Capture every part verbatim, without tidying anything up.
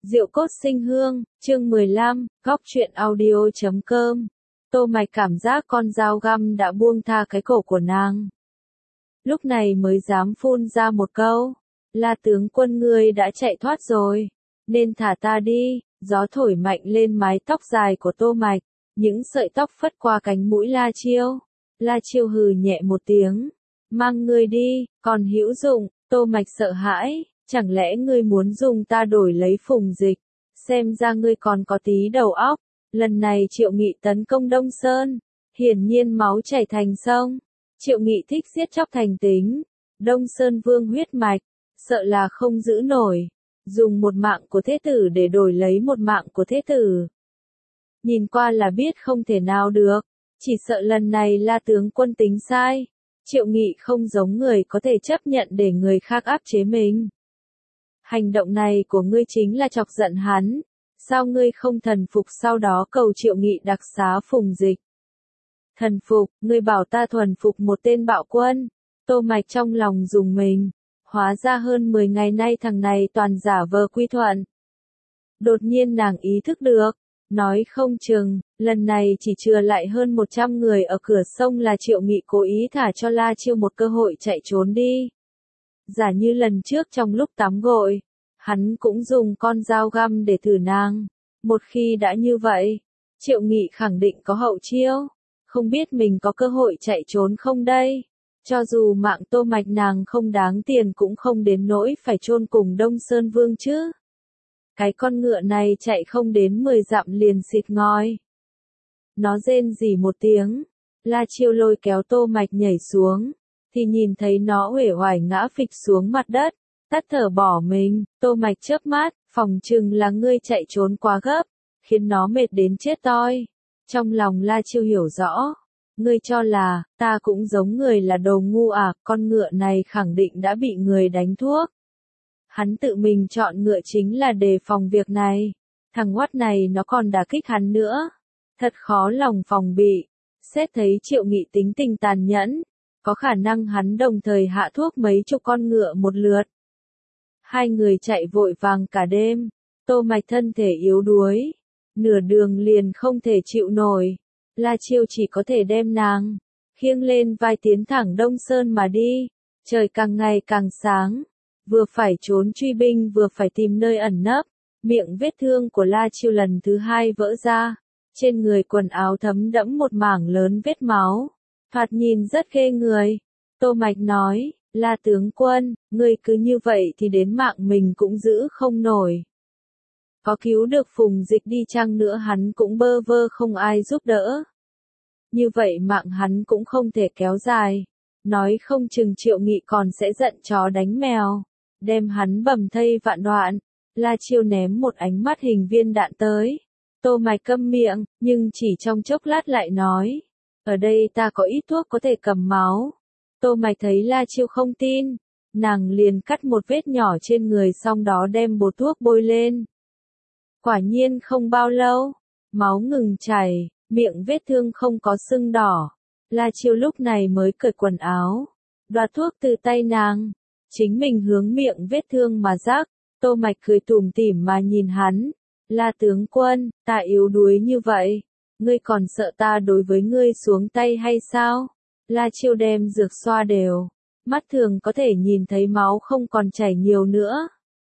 Diệu cốt sinh hương, chương mười lăm, góc truyện audio chấm com. Tô Mạch cảm giác con dao găm đã buông tha cái cổ của nàng. Lúc này mới dám phun ra một câu. La tướng quân ngươi đã chạy thoát rồi. Nên thả ta đi. Gió thổi mạnh lên mái tóc dài của Tô Mạch. Những sợi tóc phất qua cánh mũi La Chiêu. La Chiêu hừ nhẹ một tiếng. Mang ngươi đi, còn hữu dụng. Tô Mạch sợ hãi. Chẳng lẽ ngươi muốn dùng ta đổi lấy Phùng Dịch? Xem ra ngươi còn có tí đầu óc. Lần này Triệu Nghị tấn công Đông Sơn. Hiển nhiên máu chảy thành sông. Triệu Nghị thích giết chóc thành tính. Đông Sơn vương huyết mạch. Sợ là không giữ nổi. Dùng một mạng của thế tử để đổi lấy một mạng của thế tử. Nhìn qua là biết không thể nào được. Chỉ sợ lần này La tướng quân tính sai. Triệu Nghị không giống người có thể chấp nhận để người khác áp chế mình. Hành động này của ngươi chính là chọc giận hắn. Sao ngươi không thần phục sau đó cầu Triệu Nghị đặc xá Phùng Dịch? Thần phục, ngươi bảo ta thuần phục một tên bạo quân. Tô Mạch trong lòng dùng mình. Hóa ra hơn mười ngày nay thằng này toàn giả vờ quy thuận. Đột nhiên nàng ý thức được. Nói không chừng, lần này chỉ chừa lại hơn một trăm người ở cửa sông là Triệu Nghị cố ý thả cho La Chiêu một cơ hội chạy trốn đi. Giả như lần trước trong lúc tắm gội, hắn cũng dùng con dao găm để thử nàng. Một khi đã như vậy, Triệu Nghị khẳng định có hậu chiêu. Không biết mình có cơ hội chạy trốn không đây? Cho dù mạng Tô Mạch nàng không đáng tiền cũng không đến nỗi phải chôn cùng Đông Sơn Vương chứ. Cái con ngựa này chạy không đến mười dặm liền xịt ngòi. Nó rên rỉ một tiếng. La Chiêu lôi kéo Tô Mạch nhảy xuống. Thì nhìn thấy nó uể oải ngã phịch xuống mặt đất, tắt thở bỏ mình. Tô Mạch chớp mắt, phòng chừng là ngươi chạy trốn quá gấp, khiến nó mệt đến chết toi. Trong lòng La Chiêu hiểu rõ, ngươi cho là, ta cũng giống người là đồ ngu à, con ngựa này khẳng định đã bị người đánh thuốc. Hắn tự mình chọn ngựa chính là đề phòng việc này, thằng ngoắt này nó còn đả kích hắn nữa. Thật khó lòng phòng bị, xét thấy Triệu Nghị tính tình tàn nhẫn. Có khả năng hắn đồng thời hạ thuốc mấy chục con ngựa một lượt. Hai người chạy vội vàng cả đêm. Tô Mạch thân thể yếu đuối. Nửa đường liền không thể chịu nổi. La Chiêu chỉ có thể đem nàng khiêng lên vai tiến thẳng Đông Sơn mà đi. Trời càng ngày càng sáng. Vừa phải trốn truy binh vừa phải tìm nơi ẩn nấp. Miệng vết thương của La Chiêu lần thứ hai vỡ ra. Trên người quần áo thấm đẫm một mảng lớn vết máu. Thoạt nhìn rất ghê người. Tô Mạch nói, La tướng quân, ngươi cứ như vậy thì đến mạng mình cũng giữ không nổi. Có cứu được Phùng Dịch đi chăng nữa hắn cũng bơ vơ không ai giúp đỡ. Như vậy mạng hắn cũng không thể kéo dài. Nói không chừng Triệu Nghị còn sẽ giận chó đánh mèo. Đem hắn bầm thây vạn đoạn. La Chiêu ném một ánh mắt hình viên đạn tới. Tô Mạch câm miệng, nhưng chỉ trong chốc lát lại nói. Ở đây ta có ít thuốc có thể cầm máu. Tô Mạch thấy La Chiêu không tin. Nàng liền cắt một vết nhỏ trên người xong đó đem bột thuốc bôi lên. Quả nhiên không bao lâu. Máu ngừng chảy, miệng vết thương không có sưng đỏ. La Chiêu lúc này mới cởi quần áo. Đoạt thuốc từ tay nàng. Chính mình hướng miệng vết thương mà rắc. Tô Mạch cười tủm tỉm mà nhìn hắn. La tướng quân, ta yếu đuối như vậy. Ngươi còn sợ ta đối với ngươi xuống tay hay sao? La Chiêu đem dược xoa đều. Mắt thường có thể nhìn thấy máu không còn chảy nhiều nữa.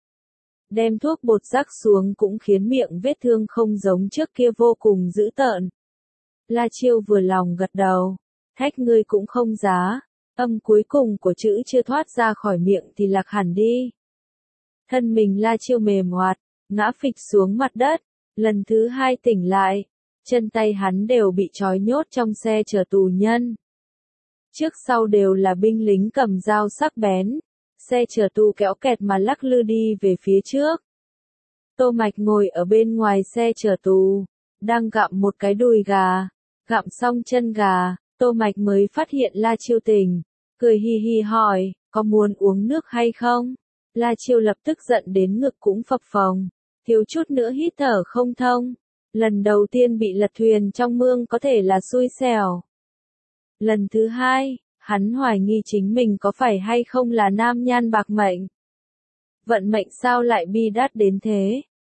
Đem thuốc bột rắc xuống cũng khiến miệng vết thương không giống trước kia vô cùng dữ tợn. La Chiêu vừa lòng gật đầu. Thách ngươi cũng không giá. Âm cuối cùng của chữ chưa thoát ra khỏi miệng thì lạc hẳn đi. Thân mình La Chiêu mềm hoạt, ngã phịch xuống mặt đất. Lần thứ hai tỉnh lại. Chân tay hắn đều bị trói nhốt trong xe chở tù nhân. Trước sau đều là binh lính cầm dao sắc bén. Xe chở tù kéo kẹt mà lắc lư đi về phía trước. Tô Mạch ngồi ở bên ngoài xe chở tù. Đang gặm một cái đùi gà. Gặm xong chân gà, Tô Mạch mới phát hiện La Chiêu tỉnh. Cười hi hi hỏi, có muốn uống nước hay không? La Chiêu lập tức giận đến ngực cũng phập phồng. Thiếu chút nữa hít thở không thông. Lần đầu tiên bị lật thuyền trong mương có thể là xui xẻo. Lần thứ hai, hắn hoài nghi chính mình có phải hay không là nam nhan bạc mệnh. Vận mệnh sao lại bi đát đến thế?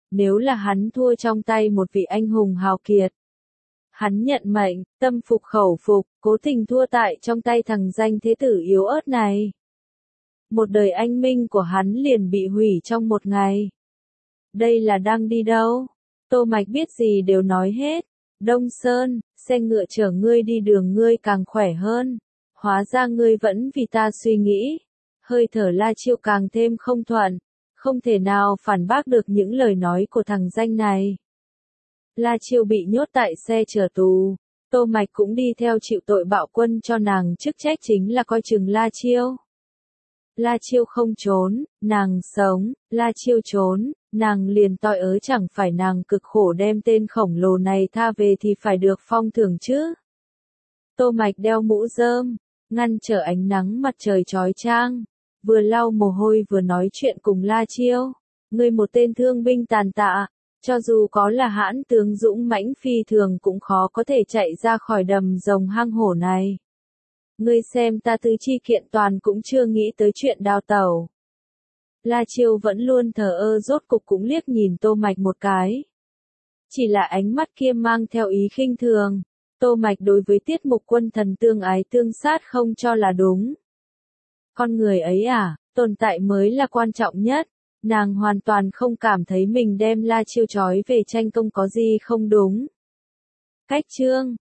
nếu là hắn thua trong tay một vị anh hùng hào kiệt. Hắn nhận mệnh, tâm phục khẩu phục, cố tình thua tại trong tay thằng danh thế tử yếu ớt này. Một đời anh minh của hắn liền bị hủy trong một ngày. Đây là đang đi đâu? Tô Mạch biết gì đều nói hết. Đông Sơn, xe ngựa chở ngươi đi đường ngươi càng khỏe hơn. Hóa ra ngươi vẫn vì ta suy nghĩ. Hơi thở La Chiêu càng thêm không thuận. Không thể nào phản bác được những lời nói của thằng danh này. La Chiêu bị nhốt tại xe chở tù. Tô Mạch cũng đi theo chịu tội bạo quân cho nàng, chức trách chính là coi chừng La Chiêu. La Chiêu không trốn, nàng sống, La Chiêu trốn, nàng liền toi ớ, chẳng phải nàng cực khổ đem tên khổng lồ này tha về thì phải được phong thưởng chứ. Tô Mạch đeo mũ rơm, ngăn trở ánh nắng mặt trời chói chang, vừa lau mồ hôi vừa nói chuyện cùng La Chiêu. Ngươi một tên thương binh tàn tạ, cho dù có là hãn tướng dũng mãnh phi thường cũng khó có thể chạy ra khỏi đầm rồng hang hổ này. Ngươi xem ta tứ chi kiện toàn cũng chưa nghĩ tới chuyện đào tẩu. La Chiêu vẫn luôn thờ ơ, rốt cục cũng liếc nhìn Tô Mạch một cái. Chỉ là ánh mắt kia mang theo ý khinh thường. Tô Mạch đối với tiết mục quân thần tương ái tương sát không cho là đúng. Con người ấy à, tồn tại mới là quan trọng nhất. Nàng hoàn toàn không cảm thấy mình đem La Chiêu trói về tranh công có gì không đúng. Cách chương